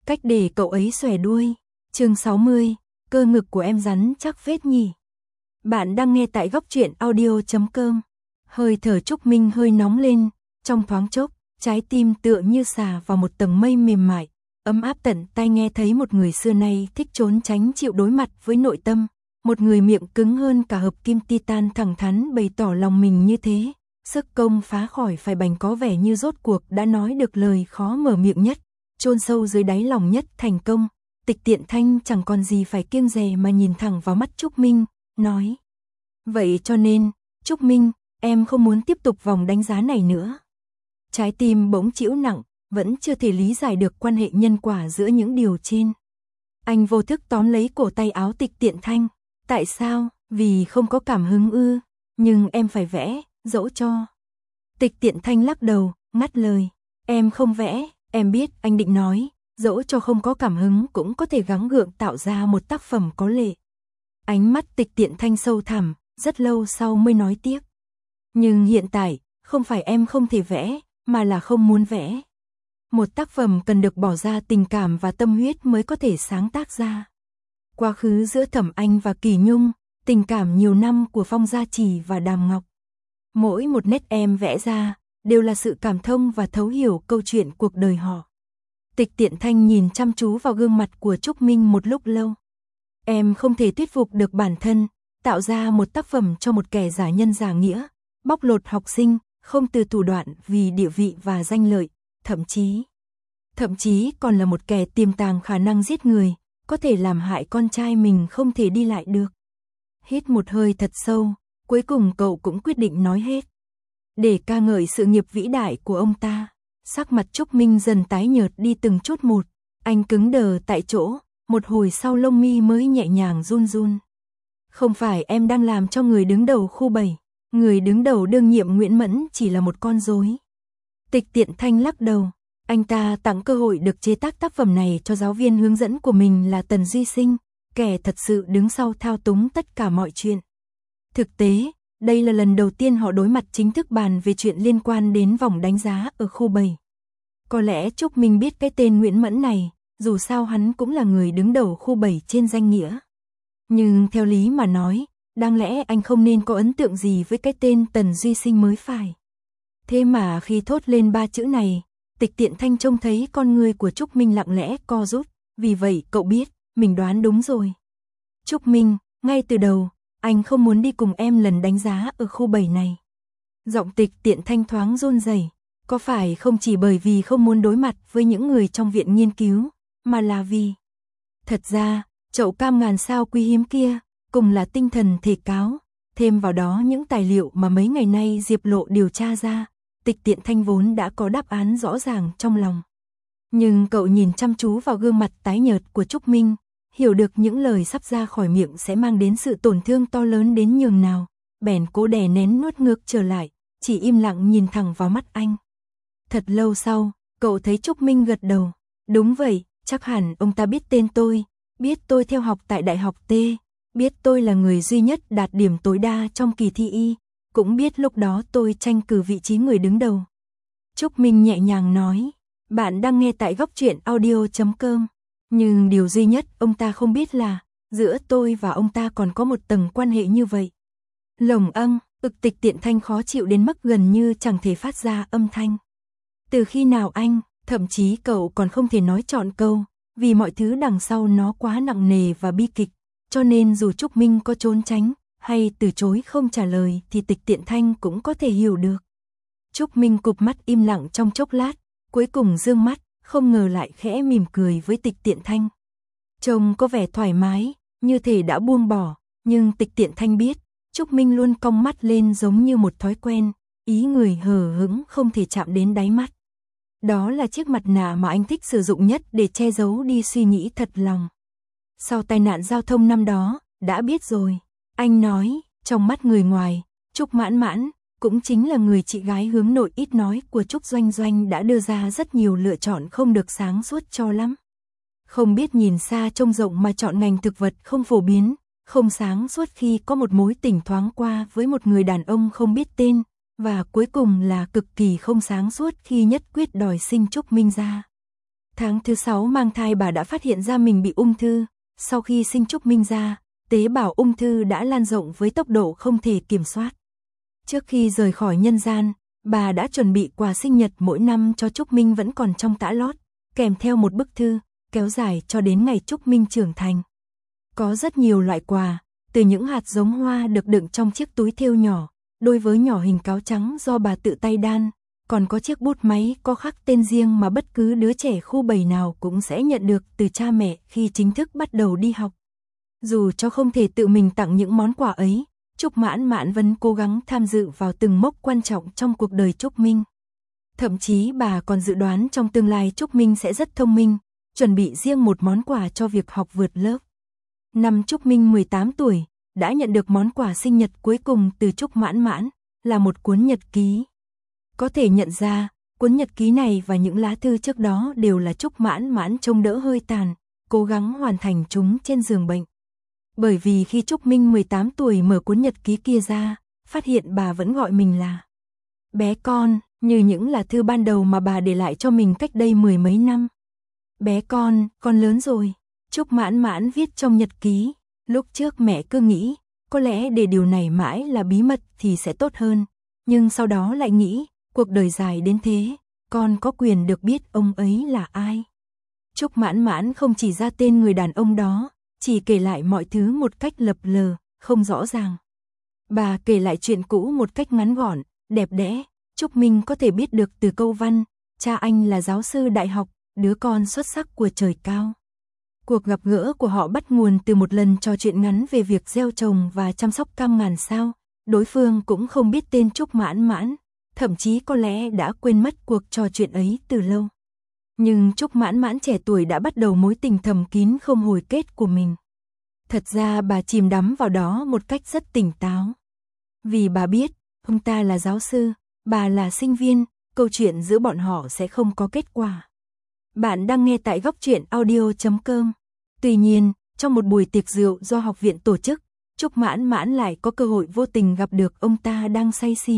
cách để cậu ấy xòe đuôi. Chương 60, cơ ngực của em rắn chắc phết nhỉ. Bạn đang nghe tại góc truyện audio.com. Hơi thở Trúc Minh hơi nóng lên, trong thoáng chốc, trái tim tựa như xà vào một tầng mây mềm mại, ấm áp tận tai. Nghe thấy một người xưa nay thích trốn tránh chịu đối mặt với nội tâm, một người miệng cứng hơn cả hợp kim titan thẳng thắn bày tỏ lòng mình như thế, sức công phá khỏi phải bành có vẻ như rốt cuộc đã nói được lời khó mở miệng nhất, chôn sâu dưới đáy lòng nhất thành công. Tịch Tiện Thanh chẳng còn gì phải kiêng dè mà nhìn thẳng vào mắt Trúc Minh, nói: "Vậy cho nên, Trúc Minh, em không muốn tiếp tục vòng đánh giá này nữa." Trái tim bỗng chịu nặng, vẫn chưa thể lý giải được quan hệ nhân quả giữa những điều trên. Anh vô thức tóm lấy cổ tay áo Tịch Tiện Thanh. "Tại sao? Vì không có cảm hứng ư? Nhưng em phải vẽ, dẫu cho." Tịch Tiện Thanh lắc đầu, ngắt lời: "Em không vẽ." Em biết anh định nói, dẫu cho không có cảm hứng cũng có thể gắng gượng tạo ra một tác phẩm có lệ. Ánh mắt Tịch Tiện Thanh sâu thẳm, rất lâu sau mới nói tiếp: "Nhưng hiện tại, không phải em không thể vẽ, mà là không muốn vẽ. Một tác phẩm cần được bỏ ra tình cảm và tâm huyết mới có thể sáng tác ra. Quá khứ giữa Thẩm Anh và Kỳ Nhung, tình cảm nhiều năm của Phong Gia Trì và Đàm Ngọc. Mỗi một nét em vẽ ra, đều là sự cảm thông và thấu hiểu câu chuyện cuộc đời họ." Tịch Tiện Thanh nhìn chăm chú vào gương mặt của Trúc Minh một lúc lâu. "Em không thể thuyết phục được bản thân, tạo ra một tác phẩm cho một kẻ giả nhân giả nghĩa, bóc lột học sinh, không từ thủ đoạn vì địa vị và danh lợi, thậm chí còn là một kẻ tiềm tàng khả năng giết người, có thể làm hại con trai mình không thể đi lại được." Hít một hơi thật sâu, cuối cùng cậu cũng quyết định nói hết. Để ca ngợi sự nghiệp vĩ đại của ông ta. Sắc mặt Trúc Minh dần tái nhợt đi từng chút một, anh cứng đờ tại chỗ, một hồi sau lông mi mới nhẹ nhàng run run. "Không phải em đang làm cho người đứng đầu khu 7, người đứng đầu đương nhiệm Nguyễn Mẫn chỉ là một con rối." Tịch Tiện Thanh lắc đầu, anh ta tặng cơ hội được chế tác tác phẩm này cho giáo viên hướng dẫn của mình là Tần Duy Sinh, kẻ thật sự đứng sau thao túng tất cả mọi chuyện. Thực tế, đây là lần đầu tiên họ đối mặt chính thức bàn về chuyện liên quan đến vòng đánh giá ở khu 7. Có lẽ Trúc Minh biết cái tên Nguyễn Mẫn này, dù sao hắn cũng là người đứng đầu khu 7 trên danh nghĩa. Nhưng theo lý mà nói, đáng lẽ anh không nên có ấn tượng gì với cái tên Tần Duy Sinh mới phải. Thế mà khi thốt lên 3 chữ này, Tịch Tiện Thanh trông thấy con người của Trúc Minh lặng lẽ co rút, vì vậy cậu biết, mình đoán đúng rồi. "Trúc Minh, ngay từ đầu, anh không muốn đi cùng em lần đánh giá ở khu 7 này." Giọng Tịch Tiện Thanh thoáng run rẩy, có phải không chỉ bởi vì không muốn đối mặt với những người trong viện nghiên cứu, mà là vì... Thật ra, chậu cam ngàn sao quý hiếm kia, cùng là tinh thần thể cáo, thêm vào đó những tài liệu mà mấy ngày nay Diệp Lộ điều tra ra, Tịch Tiện Thanh vốn đã có đáp án rõ ràng trong lòng. Nhưng cậu nhìn chăm chú vào gương mặt tái nhợt của Trúc Minh, hiểu được những lời sắp ra khỏi miệng sẽ mang đến sự tổn thương to lớn đến nhường nào, bèn cố đè nén nuốt ngược trở lại, chỉ im lặng nhìn thẳng vào mắt anh. Thật lâu sau, cậu thấy Trúc Minh gật đầu. "Đúng vậy, chắc hẳn ông ta biết tên tôi, biết tôi theo học tại Đại học T, biết tôi là người duy nhất đạt điểm tối đa trong kỳ thi Y, cũng biết lúc đó tôi tranh cử vị trí người đứng đầu." Trúc Minh nhẹ nhàng nói, "Bạn đang nghe tại góc truyện audio.com. Nhưng điều duy nhất ông ta không biết là, giữa tôi và ông ta còn có một tầng quan hệ như vậy." Lồng âng, Tịch Tiện Thanh khó chịu đến mức gần như chẳng thể phát ra âm thanh. Từ khi nào anh, thậm chí cậu còn không thể nói trọn câu, vì mọi thứ đằng sau nó quá nặng nề và bi kịch, cho nên dù Trúc Minh có trốn tránh, hay từ chối không trả lời thì Tịch Tiện Thanh cũng có thể hiểu được. Trúc Minh cụp mắt im lặng trong chốc lát, cuối cùng dương mắt, không ngờ lại khẽ mỉm cười với Tịch Tiện Thanh. Trông có vẻ thoải mái, như thể đã buông bỏ, nhưng Tịch Tiện Thanh biết, Trúc Minh luôn cong mắt lên giống như một thói quen, ý người hờ hững không thể chạm đến đáy mắt. Đó là chiếc mặt nạ mà anh thích sử dụng nhất để che giấu đi suy nghĩ thật lòng. "Sau tai nạn giao thông năm đó, đã biết rồi." Anh nói, trong mắt người ngoài, Trúc Mãn Mãn, cũng chính là người chị gái hướng nội ít nói của Trúc Doanh Doanh đã đưa ra rất nhiều lựa chọn không được sáng suốt cho lắm. Không biết nhìn xa trông rộng mà chọn ngành thực vật không phổ biến, không sáng suốt khi có một mối tình thoáng qua với một người đàn ông không biết tên, và cuối cùng là cực kỳ không sáng suốt khi nhất quyết đòi sinh Trúc Minh ra. Tháng thứ 6 mang thai bà đã phát hiện ra mình bị ung thư, sau khi sinh Trúc Minh ra, tế bào ung thư đã lan rộng với tốc độ không thể kiểm soát. Trước khi rời khỏi nhân gian, bà đã chuẩn bị quà sinh nhật mỗi năm cho Trúc Minh vẫn còn trong tã lót, kèm theo một bức thư, kéo dài cho đến ngày Trúc Minh trưởng thành. Có rất nhiều loại quà, từ những hạt giống hoa được đựng trong chiếc túi thêu nhỏ, đôi vớ nhỏ hình cáo trắng do bà tự tay đan, còn có chiếc bút máy có khắc tên riêng mà bất cứ đứa trẻ khu 7 nào cũng sẽ nhận được từ cha mẹ khi chính thức bắt đầu đi học. Dù cho không thể tự mình tặng những món quà ấy, Trúc Mãn Mãn vẫn cố gắng tham dự vào từng mốc quan trọng trong cuộc đời Trúc Minh. Thậm chí bà còn dự đoán trong tương lai Trúc Minh sẽ rất thông minh, chuẩn bị riêng một món quà cho việc học vượt lớp. Năm Trúc Minh 18 tuổi, đã nhận được món quà sinh nhật cuối cùng từ Trúc Mãn Mãn, là một cuốn nhật ký. Có thể nhận ra, cuốn nhật ký này và những lá thư trước đó đều là Trúc Mãn Mãn trông đỡ hơi tàn, cố gắng hoàn thành chúng trên giường bệnh. Bởi vì khi Trúc Minh 18 tuổi mở cuốn nhật ký kia ra, phát hiện bà vẫn gọi mình là bé con, như những lá thư ban đầu mà bà để lại cho mình cách đây 10 mấy năm. Bé con lớn rồi, Trúc Mãn Mãn viết trong nhật ký. Lúc trước mẹ cứ nghĩ, có lẽ để điều này mãi là bí mật thì sẽ tốt hơn, nhưng sau đó lại nghĩ, cuộc đời dài đến thế, con có quyền được biết ông ấy là ai. Trúc Mãn Mãn không chỉ ra tên người đàn ông đó, chỉ kể lại mọi thứ một cách lập lờ, không rõ ràng. Bà kể lại chuyện cũ một cách ngắn gọn, đẹp đẽ, Trúc Minh có thể biết được từ câu văn, cha anh là giáo sư đại học, đứa con xuất sắc của trời cao. Cuộc gặp gỡ của họ bắt nguồn từ một lần trò chuyện ngắn về việc gieo trồng và chăm sóc cam ngàn sao, đối phương cũng không biết tên Trúc Mãn Mãn, thậm chí có lẽ đã quên mất cuộc trò chuyện ấy từ lâu. Nhưng Trúc Mãn Mãn trẻ tuổi đã bắt đầu mối tình thầm kín không hồi kết của mình. Thật ra bà chìm đắm vào đó một cách rất tỉnh táo. Vì bà biết, ông ta là giáo sư, bà là sinh viên, câu chuyện giữa bọn họ sẽ không có kết quả. Bạn đang nghe tại Góc Truyện Audio.com. Tuy nhiên, trong một buổi tiệc rượu do học viện tổ chức, Trúc Mãn Mãn lại có cơ hội vô tình gặp được ông ta đang say xỉn.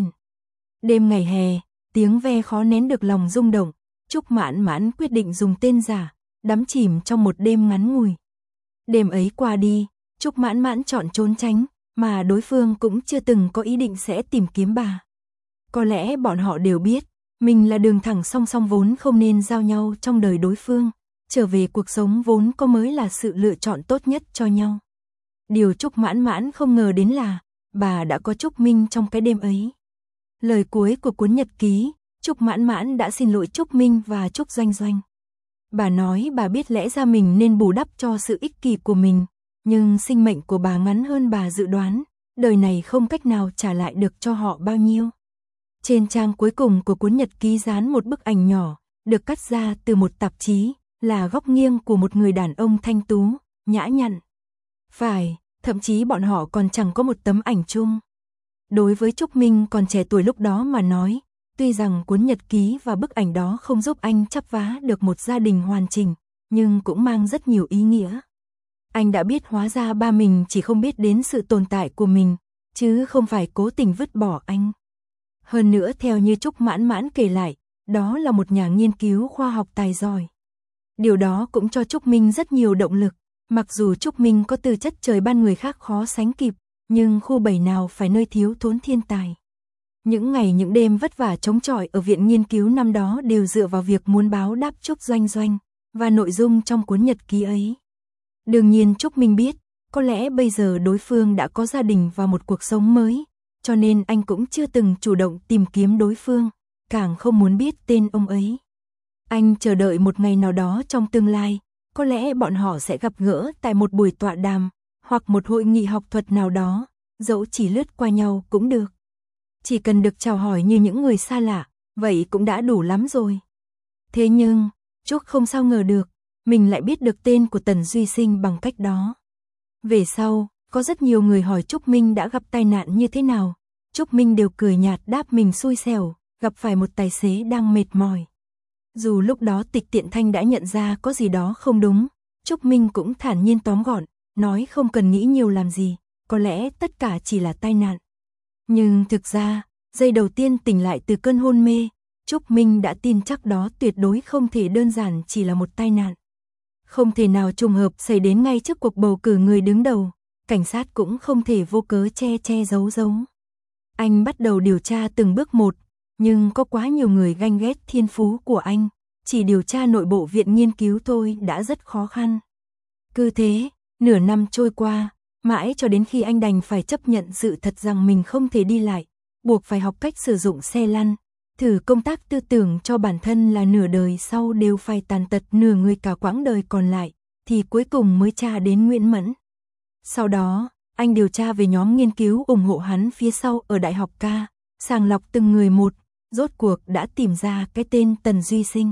Đêm ngày hè, tiếng ve khó nén được lòng rung động, Trúc Mãn Mãn quyết định dùng tên giả, đắm chìm trong một đêm ngắn ngủi. Đêm ấy qua đi, Trúc Mãn Mãn chọn trốn tránh, mà đối phương cũng chưa từng có ý định sẽ tìm kiếm bà. Có lẽ bọn họ đều biết, mình là đường thẳng song song vốn không nên giao nhau trong đời đối phương, trở về cuộc sống vốn có mới là sự lựa chọn tốt nhất cho nhau. Điều Trúc Mãn Mãn không ngờ đến là, bà đã có Trúc Minh trong cái đêm ấy. Lời cuối của cuốn nhật ký, Trúc Mãn Mãn đã xin lỗi Trúc Minh và Trúc Doanh Doanh. Bà nói bà biết lẽ ra mình nên bù đắp cho sự ích kỷ của mình, nhưng sinh mệnh của bà ngắn hơn bà dự đoán, đời này không cách nào trả lại được cho họ bao nhiêu. Trên trang cuối cùng của cuốn nhật ký dán một bức ảnh nhỏ, được cắt ra từ một tạp chí, là góc nghiêng của một người đàn ông thanh tú, nhã nhặn. Phải, thậm chí bọn họ còn chẳng có một tấm ảnh chung. Đối với Trúc Minh còn trẻ tuổi lúc đó mà nói, tuy rằng cuốn nhật ký và bức ảnh đó không giúp anh chắp vá được một gia đình hoàn chỉnh, nhưng cũng mang rất nhiều ý nghĩa. Anh đã biết hóa ra ba mình chỉ không biết đến sự tồn tại của mình, chứ không phải cố tình vứt bỏ anh. Hơn nữa theo như Trúc Mãn Mãn kể lại, đó là một nhà nghiên cứu khoa học tài giỏi. Điều đó cũng cho Trúc Minh rất nhiều động lực, mặc dù Trúc Minh có tư chất trời ban người khác khó sánh kịp, nhưng khu 7 nào phải nơi thiếu thốn thiên tài. Những ngày những đêm vất vả chống chọi ở viện nghiên cứu năm đó đều dựa vào việc muốn báo đáp Trúc Doanh Doanh, và nội dung trong cuốn nhật ký ấy. Đương nhiên Trúc Minh biết, có lẽ bây giờ đối phương đã có gia đình và một cuộc sống mới, cho nên anh cũng chưa từng chủ động tìm kiếm đối phương, càng không muốn biết tên ông ấy. Anh chờ đợi một ngày nào đó trong tương lai, có lẽ bọn họ sẽ gặp gỡ tại một buổi tọa đàm, hoặc một hội nghị học thuật nào đó, dẫu chỉ lướt qua nhau cũng được. Chỉ cần được chào hỏi như những người xa lạ, vậy cũng đã đủ lắm rồi. Thế nhưng, Trúc không sao ngờ được, mình lại biết được tên của Tần Duy Sinh bằng cách đó. Về sau, có rất nhiều người hỏi Trúc Minh đã gặp tai nạn như thế nào. Trúc Minh đều cười nhạt đáp mình xui xẻo, gặp phải một tài xế đang mệt mỏi. Dù lúc đó Tịch Tiện Thanh đã nhận ra có gì đó không đúng, Trúc Minh cũng thản nhiên tóm gọn, nói không cần nghĩ nhiều làm gì, có lẽ tất cả chỉ là tai nạn. Nhưng thực ra, giây đầu tiên tỉnh lại từ cơn hôn mê, Trúc Minh đã tin chắc đó tuyệt đối không thể đơn giản chỉ là một tai nạn. Không thể nào trùng hợp xảy đến ngay trước cuộc bầu cử người đứng đầu, cảnh sát cũng không thể vô cớ che giấu. Anh bắt đầu điều tra từng bước một, nhưng có quá nhiều người ganh ghét thiên phú của anh, chỉ điều tra nội bộ viện nghiên cứu thôi đã rất khó khăn. Cứ thế, nửa năm trôi qua, mãi cho đến khi anh đành phải chấp nhận sự thật rằng mình không thể đi lại, buộc phải học cách sử dụng xe lăn, thử công tác tư tưởng cho bản thân là nửa đời sau đều phải tàn tật nửa người cả quãng đời còn lại, thì cuối cùng mới tra đến Nguyễn Mẫn. Sau đó, anh điều tra về nhóm nghiên cứu ủng hộ hắn phía sau ở Đại học K, sàng lọc từng người một, rốt cuộc đã tìm ra cái tên Tần Duy Sinh.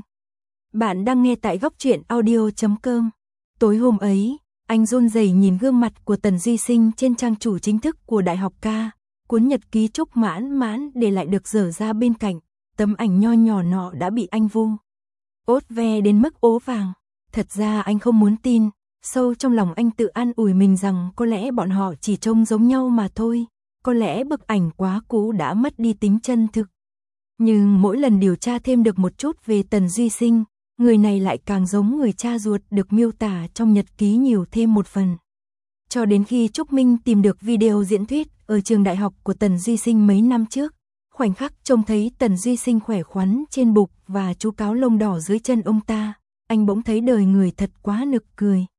Bạn đang nghe tại goctruyện.audio.com. Tối hôm ấy, anh run rẩy nhìn gương mặt của Tần Duy Sinh trên trang chủ chính thức của Đại học K, cuốn nhật ký Trúc Mãn Mãn để lại được dở ra bên cạnh, tấm ảnh nho nhỏ nọ đã bị anh vu ốt ve đến mức ố vàng. Thật ra anh không muốn tin, sâu trong lòng anh tự an ủi mình rằng có lẽ bọn họ chỉ trông giống nhau mà thôi, có lẽ bức ảnh quá cũ đã mất đi tính chân thực. Nhưng mỗi lần điều tra thêm được một chút về Tần Duy Sinh, người này lại càng giống người cha ruột được miêu tả trong nhật ký nhiều thêm một phần. Cho đến khi Trúc Minh tìm được video diễn thuyết ở trường đại học của Tần Duy Sinh mấy năm trước, khoảnh khắc trông thấy Tần Duy Sinh khỏe khoắn trên bục và chú cáo lông đỏ dưới chân ông ta, anh bỗng thấy đời người thật quá nực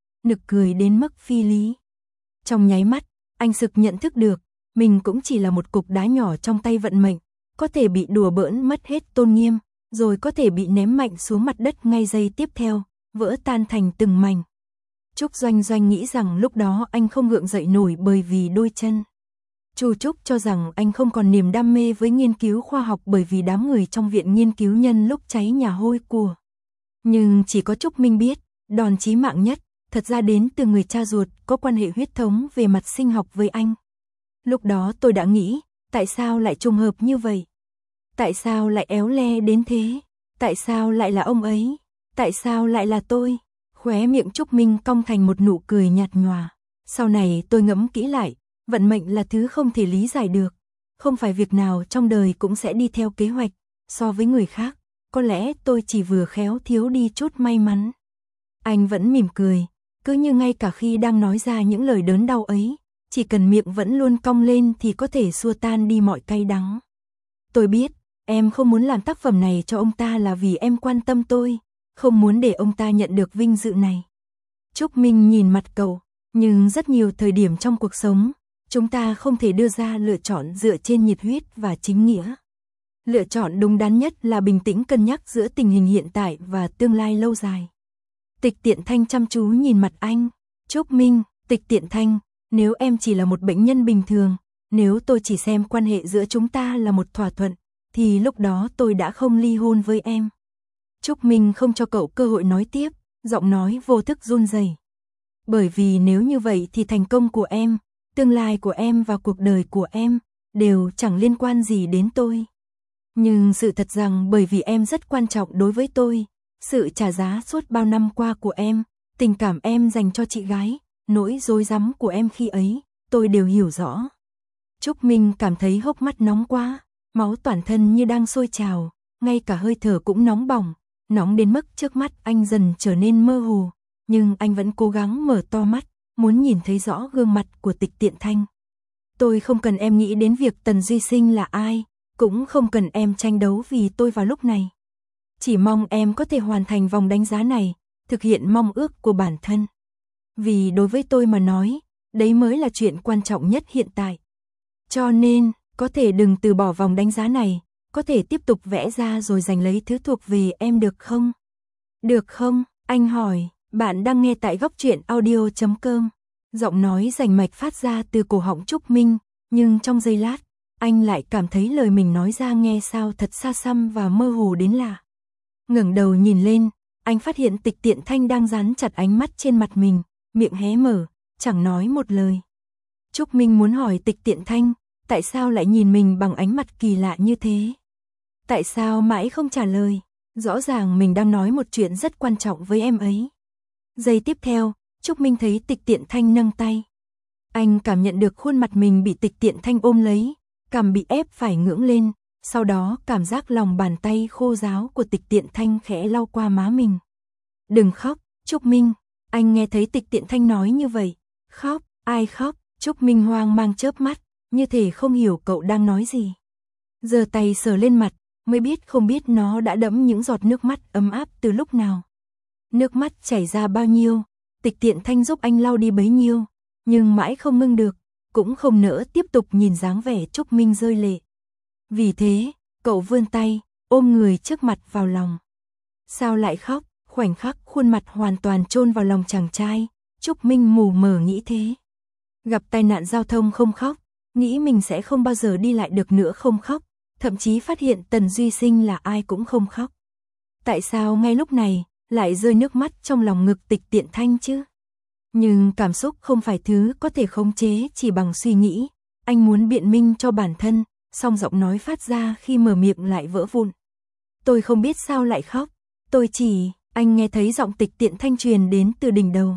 cười đến mức phi lý. Trong nháy mắt, anh sực nhận thức được, mình cũng chỉ là một cục đá nhỏ trong tay vận mệnh, có thể bị đùa bỡn mất hết tôn nghiêm, rồi có thể bị ném mạnh xuống mặt đất ngay giây tiếp theo, vỡ tan thành từng mảnh. Trúc Doanh Doanh nghĩ rằng lúc đó anh không gượng dậy nổi bởi vì đôi chân. Chu Trúc cho rằng anh không còn niềm đam mê với nghiên cứu khoa học bởi vì đám người trong viện nghiên cứu nhân lúc cháy nhà hôi của. Nhưng chỉ có Trúc Minh biết, đòn chí mạng nhất, thật ra đến từ người cha ruột có quan hệ huyết thống về mặt sinh học với anh. Lúc đó tôi đã nghĩ, tại sao lại trùng hợp như vậy? Tại sao lại éo le đến thế? Tại sao lại là ông ấy? Tại sao lại là tôi? Khóe miệng Trúc Minh cong thành một nụ cười nhạt nhòa. Sau này tôi ngẫm kỹ lại, vận mệnh là thứ không thể lý giải được. Không phải việc nào trong đời cũng sẽ đi theo kế hoạch. So với người khác, có lẽ tôi chỉ vừa khéo thiếu đi chút may mắn. Anh vẫn mỉm cười, cứ như ngay cả khi đang nói ra những lời đớn đau ấy, chỉ cần miệng vẫn luôn cong lên thì có thể xua tan đi mọi cay đắng. Tôi biết, em không muốn làm tác phẩm này cho ông ta là vì em quan tâm tôi, không muốn để ông ta nhận được vinh dự này. Trúc Minh nhìn mặt cậu, nhưng rất nhiều thời điểm trong cuộc sống, chúng ta không thể đưa ra lựa chọn dựa trên nhiệt huyết và chính nghĩa. Lựa chọn đúng đắn nhất là bình tĩnh cân nhắc giữa tình hình hiện tại và tương lai lâu dài. Tịch Tiện Thanh chăm chú nhìn mặt anh. Trúc Minh, Tịch Tiện Thanh, nếu em chỉ là một bệnh nhân bình thường, nếu tôi chỉ xem quan hệ giữa chúng ta là một thỏa thuận, thì lúc đó tôi đã không ly hôn với em. Trúc Minh không cho cậu cơ hội nói tiếp, giọng nói vô thức run rẩy. Bởi vì nếu như vậy thì thành công của em, tương lai của em và cuộc đời của em đều chẳng liên quan gì đến tôi. Nhưng sự thật rằng bởi vì em rất quan trọng đối với tôi, sự trả giá suốt bao năm qua của em, tình cảm em dành cho chị gái, nỗi rối rắm của em khi ấy, tôi đều hiểu rõ. Trúc Minh cảm thấy hốc mắt nóng quá, máu toàn thân như đang sôi trào, ngay cả hơi thở cũng nóng bỏng, nóng đến mức trước mắt anh dần trở nên mơ hồ, nhưng anh vẫn cố gắng mở to mắt, muốn nhìn thấy rõ gương mặt của Tịch Tiện Thanh. Tôi không cần em nghĩ đến việc Tần Duy Sinh là ai, cũng không cần em tranh đấu vì tôi vào lúc này. Chỉ mong em có thể hoàn thành vòng đánh giá này, thực hiện mong ước của bản thân. Vì đối với tôi mà nói, đấy mới là chuyện quan trọng nhất hiện tại. Cho nên, có thể đừng từ bỏ vòng đánh giá này, có thể tiếp tục vẽ ra rồi giành lấy thứ thuộc về em được không? Được không? Anh hỏi. Bạn đang nghe tại goctruyện.audio.com. Giọng nói rành mạch phát ra từ cổ họng Trúc Minh, nhưng trong giây lát, anh lại cảm thấy lời mình nói ra nghe sao thật xa xăm và mơ hồ đến lạ. Ngẩng đầu nhìn lên, anh phát hiện Tịch Tiện Thanh đang dán chặt ánh mắt trên mặt mình, miệng hé mở, chẳng nói một lời. Trúc Minh muốn hỏi Tịch Tiện Thanh, tại sao lại nhìn mình bằng ánh mắt kỳ lạ như thế? Tại sao mãi không trả lời? Rõ ràng mình đang nói một chuyện rất quan trọng với em ấy. Giây tiếp theo, Trúc Minh thấy Tịch Tiện Thanh nâng tay. Anh cảm nhận được khuôn mặt mình bị Tịch Tiện Thanh ôm lấy, cằm bị ép phải ngưỡng lên, sau đó cảm giác lòng bàn tay khô ráo của Tịch Tiện Thanh khẽ lau qua má mình. Đừng khóc, Trúc Minh, anh nghe thấy Tịch Tiện Thanh nói như vậy. Khóc, ai khóc? Trúc Minh hoang mang chớp mắt, như thể không hiểu cậu đang nói gì. Giơ tay sờ lên mặt, mới biết không biết nó đã đẫm những giọt nước mắt ấm áp từ lúc nào. Nước mắt chảy ra bao nhiêu, Tịch Tiện Thanh giúp anh lau đi bấy nhiêu, nhưng mãi không ngưng được, cũng không nỡ tiếp tục nhìn dáng vẻ Trúc Minh rơi lệ. Vì thế, cậu vươn tay, ôm người trước mặt vào lòng. Sao lại khóc? Khoảnh khắc khuôn mặt hoàn toàn chôn vào lòng chàng trai, Trúc Minh mù mờ nghĩ thế. Gặp tai nạn giao thông không khóc, nghĩ mình sẽ không bao giờ đi lại được nữa không khóc, thậm chí phát hiện Tần Duy Sinh là ai cũng không khóc. Tại sao ngay lúc này, lại rơi nước mắt trong lòng ngực Tịch Tiện Thanh chứ? Nhưng cảm xúc không phải thứ có thể khống chế chỉ bằng suy nghĩ, anh muốn biện minh cho bản thân, song giọng nói phát ra khi mở miệng lại vỡ vụn. Tôi không biết sao lại khóc, tôi chỉ, anh nghe thấy giọng Tịch Tiện Thanh truyền đến từ đỉnh đầu.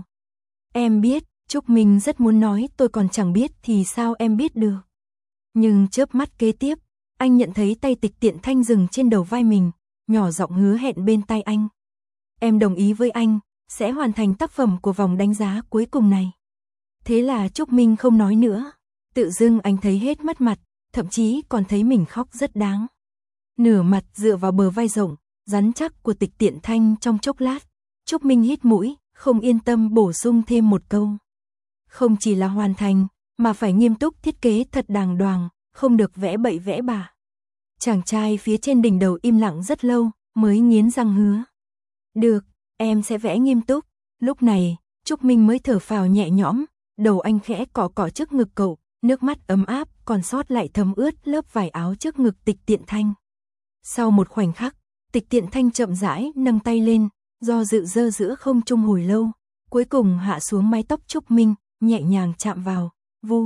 Em biết, Trúc Minh rất muốn nói tôi còn chẳng biết thì sao em biết được. Nhưng chớp mắt kế tiếp, anh nhận thấy tay Tịch Tiện Thanh dừng trên đầu vai mình, nhỏ giọng hứa hẹn bên tai anh. Em đồng ý với anh, sẽ hoàn thành tác phẩm của vòng đánh giá cuối cùng này. Thế là Trúc Minh không nói nữa, tự dưng anh thấy hết mất mặt, thậm chí còn thấy mình khóc rất đáng. Nửa mặt dựa vào bờ vai rộng, rắn chắc của Tịch Tiện Thanh trong chốc lát, Trúc Minh hít mũi, không yên tâm bổ sung thêm một câu. Không chỉ là hoàn thành, mà phải nghiêm túc thiết kế thật đàng hoàng, không được vẽ bậy vẽ bạ. Chàng trai phía trên đỉnh đầu im lặng rất lâu, mới nghiến răng hứa. Được, em sẽ vẽ nghiêm túc. Lúc này, Trúc Minh mới thở phào nhẹ nhõm, đầu anh khẽ cọ cọ trước ngực cậu, nước mắt ấm áp còn sót lại thấm ướt lớp vải áo trước ngực Tịch Tiện Thanh. Sau một khoảnh khắc, Tịch Tiện Thanh chậm rãi nâng tay lên, do dự dơ giữa không trung hồi lâu, cuối cùng hạ xuống mái tóc Trúc Minh, nhẹ nhàng chạm vào, vu.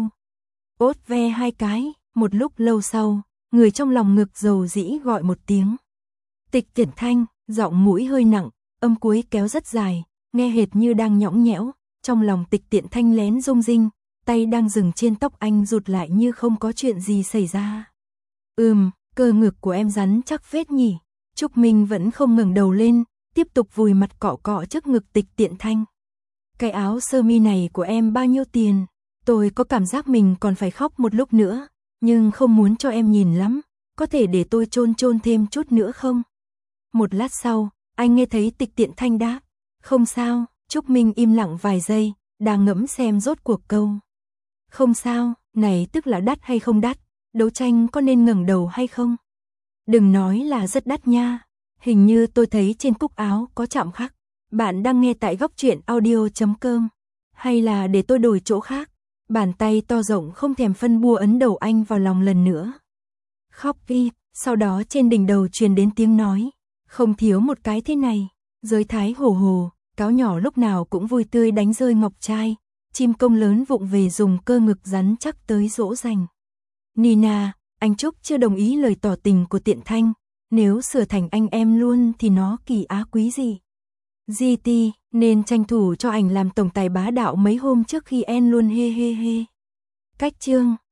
Ốt ve hai cái, một lúc lâu sau, người trong lòng ngực dầu dĩ gọi một tiếng. Tịch Tiện Thanh, giọng mũi hơi nặng, âm cuối kéo rất dài, nghe hệt như đang nhõng nhẽo, trong lòng Tịch Tiện Thanh lén rung rinh, tay đang dừng trên tóc anh rụt lại như không có chuyện gì xảy ra. Cơ ngực của em rắn chắc phết nhỉ. Trúc Minh vẫn không ngẩng đầu lên, tiếp tục vùi mặt cọ cọ trước ngực Tịch Tiện Thanh. Cái áo sơ mi này của em bao nhiêu tiền? Tôi có cảm giác mình còn phải khóc một lúc nữa, nhưng không muốn cho em nhìn lắm, có thể để tôi chôn thêm chút nữa không? Một lát sau, anh nghe thấy Tịch Tiện Thanh đáp, không sao. Trúc Minh im lặng vài giây, đang ngẫm xem rốt cuộc câu. Không sao, này tức là đắt hay không đắt, đấu tranh có nên ngẩng đầu hay không? Đừng nói là rất đắt nha, hình như tôi thấy trên cúc áo có chạm khắc. Bạn đang nghe tại góc truyện audio.com, hay là để tôi đổi chỗ khác? Bàn tay to rộng không thèm phân bua ấn đầu anh vào lòng lần nữa. Khóc đi, sau đó trên đỉnh đầu truyền đến tiếng nói, không thiếu một cái thế này. Giới thái hồ hồ, cáo nhỏ lúc nào cũng vui tươi đánh rơi ngọc trai, chim công lớn vụng về dùng cơ ngực rắn chắc tới dỗ dành. Nina, anh Trúc chưa đồng ý lời tỏ tình của Tiện Thanh, nếu sửa thành anh em luôn thì nó kỳ á quý gì. GT, nên tranh thủ cho ảnh làm tổng tài bá đạo mấy hôm trước khi en luôn he he he. Cách chương